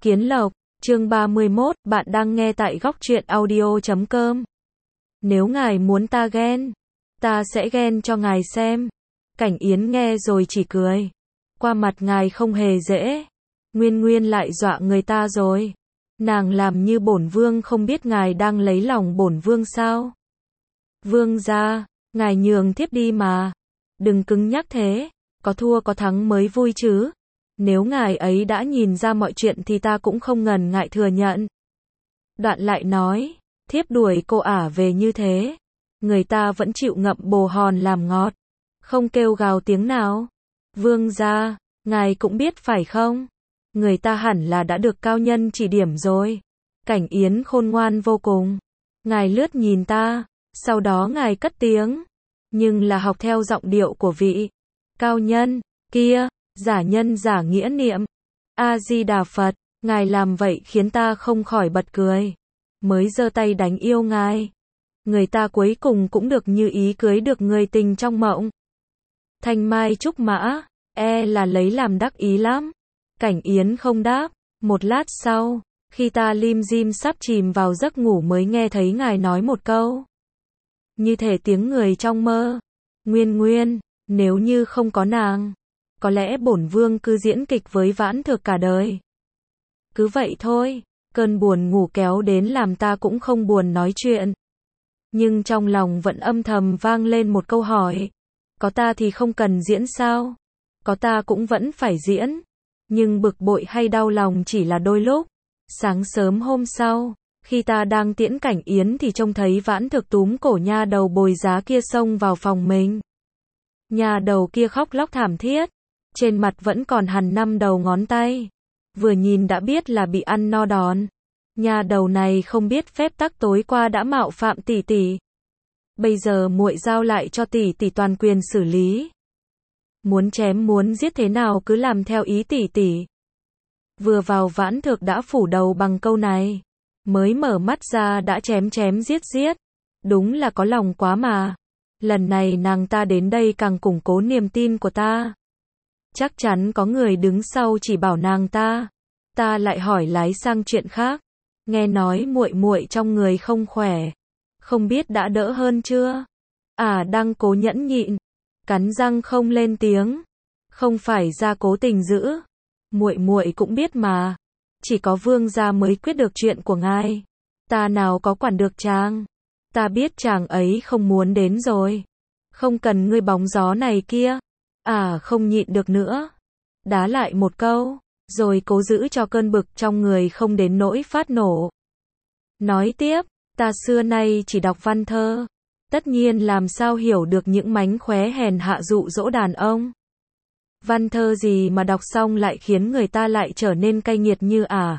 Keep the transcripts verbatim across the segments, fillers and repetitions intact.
Kiến Lộc, chương ba mươi mốt, bạn đang nghe tại góc truyện audio chấm com. Nếu ngài muốn ta ghen, ta sẽ ghen cho ngài xem. Cảnh Yến nghe rồi chỉ cười. Qua mặt ngài không hề dễ. Nguyên Nguyên lại dọa người ta rồi. Nàng làm như bổn vương không biết ngài đang lấy lòng bổn vương sao? Vương gia, ngài nhường thiếp đi mà. Đừng cứng nhắc thế, có thua có thắng mới vui chứ. Nếu ngài ấy đã nhìn ra mọi chuyện thì ta cũng không ngần ngại thừa nhận. Đoạn lại nói, thiếp đuổi cô ả về như thế, người ta vẫn chịu ngậm bồ hòn làm ngọt, không kêu gào tiếng nào. Vương gia, ngài cũng biết phải không? Người ta hẳn là đã được cao nhân chỉ điểm rồi. Cảnh Yến khôn ngoan vô cùng. Ngài lướt nhìn ta, sau đó ngài cất tiếng, nhưng là học theo giọng điệu của vị cao nhân kia. Giả nhân giả nghĩa niệm. A-di-đà Phật, ngài làm vậy khiến ta không khỏi bật cười. Mới giơ tay đánh yêu ngài. Người ta cuối cùng cũng được như ý cưới được người tình trong mộng. Thanh mai trúc mã, e là lấy làm đắc ý lắm. Cảnh Yến không đáp. Một lát sau, khi ta lim dim sắp chìm vào giấc ngủ mới nghe thấy ngài nói một câu. Như thể tiếng người trong mơ. Nguyên Nguyên, nếu như không có nàng, có lẽ bổn vương cứ diễn kịch với Vãn Thực cả đời. Cứ vậy thôi, cơn buồn ngủ kéo đến làm ta cũng không buồn nói chuyện. Nhưng trong lòng vẫn âm thầm vang lên một câu hỏi. Có ta thì không cần diễn sao? Có ta cũng vẫn phải diễn. Nhưng bực bội hay đau lòng chỉ là đôi lúc. Sáng sớm hôm sau, khi ta đang tiễn Cảnh Yến thì trông thấy Vãn Thực túm cổ nha đầu bồi giá kia xông vào phòng mình. Nha đầu kia khóc lóc thảm thiết. Trên mặt vẫn còn hằn năm đầu ngón tay. Vừa nhìn đã biết là bị ăn no đòn. Nhà đầu này không biết phép tắc tối qua đã mạo phạm tỷ tỷ. Bây giờ muội giao lại cho tỷ tỷ toàn quyền xử lý. Muốn chém muốn giết thế nào cứ làm theo ý tỷ tỷ. Vừa vào Vãn Thực đã phủ đầu bằng câu này. Mới mở mắt ra đã chém chém giết giết. Đúng là có lòng quá mà. Lần này nàng ta đến đây càng củng cố niềm tin của ta. Chắc chắn có người đứng sau chỉ bảo nàng ta. Ta lại hỏi lái sang chuyện khác. Nghe nói muội muội trong người không khỏe. Không biết đã đỡ hơn chưa? À đang cố nhẫn nhịn. Cắn răng không lên tiếng. Không phải ra cố tình giữ. Muội muội cũng biết mà. Chỉ có vương gia mới quyết được chuyện của ngài. Ta nào có quản được chàng. Ta biết chàng ấy không muốn đến rồi. Không cần ngươi bóng gió này kia. À không nhịn được nữa. Đá lại một câu, rồi cố giữ cho cơn bực trong người không đến nỗi phát nổ. Nói tiếp, ta xưa nay chỉ đọc văn thơ. Tất nhiên làm sao hiểu được những mánh khóe hèn hạ dụ dỗ đàn ông. Văn thơ gì mà đọc xong lại khiến người ta lại trở nên cay nghiệt như ả.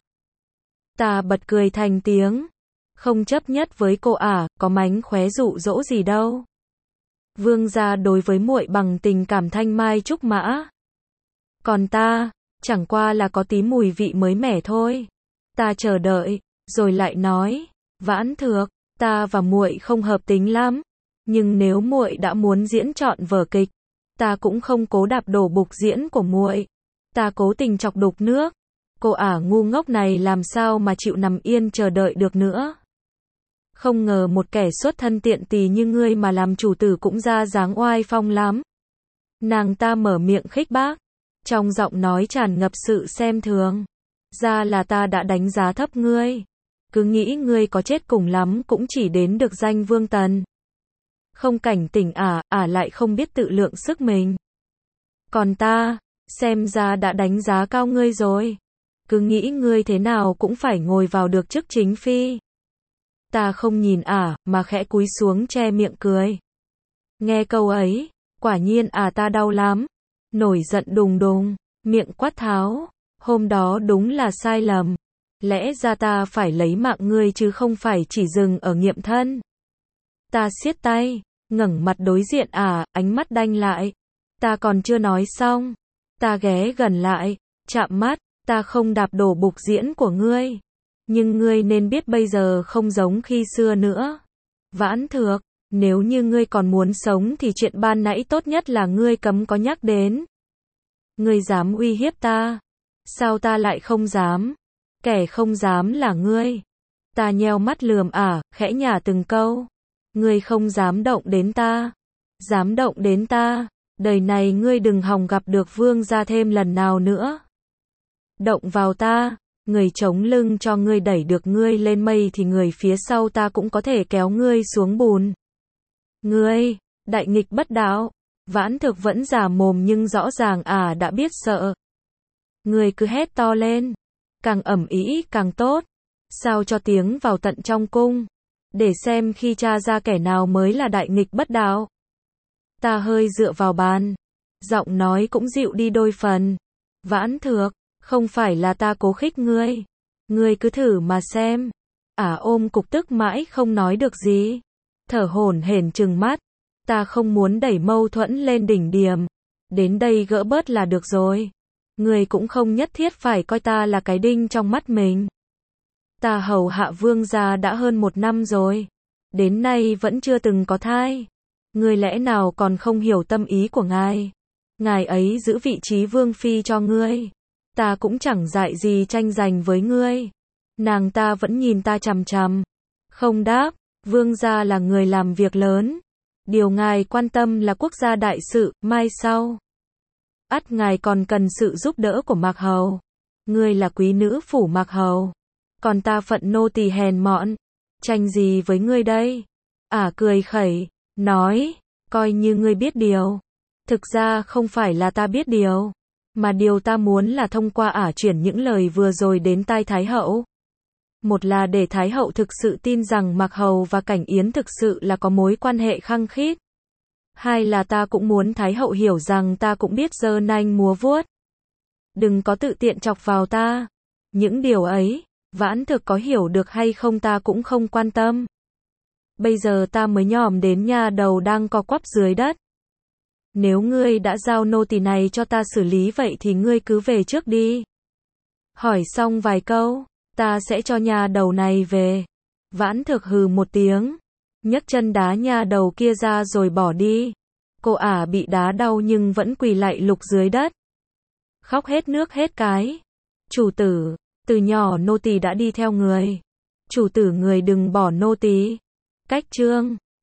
Ta bật cười thành tiếng. Không chấp nhất với cô ả, có mánh khóe dụ dỗ gì đâu. Vương gia đối với muội bằng tình cảm thanh mai trúc mã. Còn ta, chẳng qua là có tí mùi vị mới mẻ thôi. Ta chờ đợi, rồi lại nói, Vãn Thực, ta và muội không hợp tính lắm, nhưng nếu muội đã muốn diễn trọn vở kịch, ta cũng không cố đạp đổ bục diễn của muội. Ta cố tình chọc đục nước. Cô ả ngu ngốc này làm sao mà chịu nằm yên chờ đợi được nữa. Không ngờ một kẻ xuất thân tiện tỳ như ngươi mà làm chủ tử cũng ra dáng oai phong lắm. Nàng ta mở miệng khích bác, trong giọng nói tràn ngập sự xem thường. Ra là ta đã đánh giá thấp ngươi. Cứ nghĩ ngươi có chết cùng lắm cũng chỉ đến được danh vương tần. Không cảnh tỉnh ả, ả lại không biết tự lượng sức mình. Còn ta, xem ra đã đánh giá cao ngươi rồi. Cứ nghĩ ngươi thế nào cũng phải ngồi vào được chức chính phi. Ta không nhìn ả, mà khẽ cúi xuống che miệng cười. Nghe câu ấy, quả nhiên ả ta đau lắm. Nổi giận đùng đùng, miệng quát tháo. Hôm đó đúng là sai lầm. Lẽ ra ta phải lấy mạng ngươi chứ không phải chỉ dừng ở nghiệm thân. Ta siết tay, ngẩng mặt đối diện ả, ánh mắt đanh lại. Ta còn chưa nói xong. Ta ghé gần lại, chạm mắt, ta không đạp đổ bục diễn của ngươi. Nhưng ngươi nên biết bây giờ không giống khi xưa nữa. Vãn Thực, nếu như ngươi còn muốn sống thì chuyện ban nãy tốt nhất là ngươi cấm có nhắc đến. Ngươi dám uy hiếp ta? Sao ta lại không dám? Kẻ không dám là ngươi. Ta nheo mắt lườm ả, khẽ nhả từng câu. Ngươi không dám động đến ta. Dám động đến ta. Đời này ngươi đừng hòng gặp được vương gia thêm lần nào nữa. Động vào ta. Người chống lưng cho ngươi đẩy được ngươi lên mây thì người phía sau ta cũng có thể kéo ngươi xuống bùn. Ngươi, đại nghịch bất đạo. Vãn Thực vẫn giả mồm nhưng rõ ràng ả đã biết sợ. Ngươi cứ hét to lên. Càng ầm ĩ càng tốt. Sao cho tiếng vào tận trong cung. Để xem khi tra ra kẻ nào mới là đại nghịch bất đạo. Ta hơi dựa vào bàn. Giọng nói cũng dịu đi đôi phần. Vãn Thực, không phải là ta cố khích ngươi. Ngươi cứ thử mà xem. Ả ôm cục tức mãi không nói được gì. Thở hổn hển trừng mắt. Ta không muốn đẩy mâu thuẫn lên đỉnh điểm. Đến đây gỡ bớt là được rồi. Ngươi cũng không nhất thiết phải coi ta là cái đinh trong mắt mình. Ta hầu hạ vương gia đã hơn một năm rồi. Đến nay vẫn chưa từng có thai. Ngươi lẽ nào còn không hiểu tâm ý của ngài. Ngài ấy giữ vị trí vương phi cho ngươi. Ta cũng chẳng dại gì tranh giành với ngươi. Nàng ta vẫn nhìn ta chằm chằm. Không đáp, vương gia là người làm việc lớn. Điều ngài quan tâm là quốc gia đại sự, mai sau. Ắt ngài còn cần sự giúp đỡ của Mạc Hầu. Ngươi là quý nữ phủ Mạc Hầu. Còn ta phận nô tỳ hèn mọn. Tranh gì với ngươi đây? Ả cười khẩy, nói, coi như ngươi biết điều. Thực ra không phải là ta biết điều. Mà điều ta muốn là thông qua Ả chuyển những lời vừa rồi đến tai Thái Hậu. Một là để Thái Hậu thực sự tin rằng Mạc Hầu và Cảnh Yến thực sự là có mối quan hệ khăng khít. Hai là ta cũng muốn Thái Hậu hiểu rằng ta cũng biết giơ nanh múa vuốt. Đừng có tự tiện chọc vào ta. Những điều ấy, Vãn Thực có hiểu được hay không ta cũng không quan tâm. Bây giờ ta mới nhòm đến nha đầu đang co quắp dưới đất. Nếu ngươi đã giao nô tỳ này cho ta xử lý vậy thì ngươi cứ về trước đi. Hỏi xong vài câu, ta sẽ cho nha đầu này về. Vãn Thực hừ một tiếng, nhấc chân đá nha đầu kia ra rồi bỏ đi. Cô ả bị đá đau nhưng vẫn quỳ lạy lục dưới đất. Khóc hết nước hết cái. Chủ tử, từ nhỏ nô tỳ đã đi theo người. Chủ tử người đừng bỏ nô tỳ. Cách chương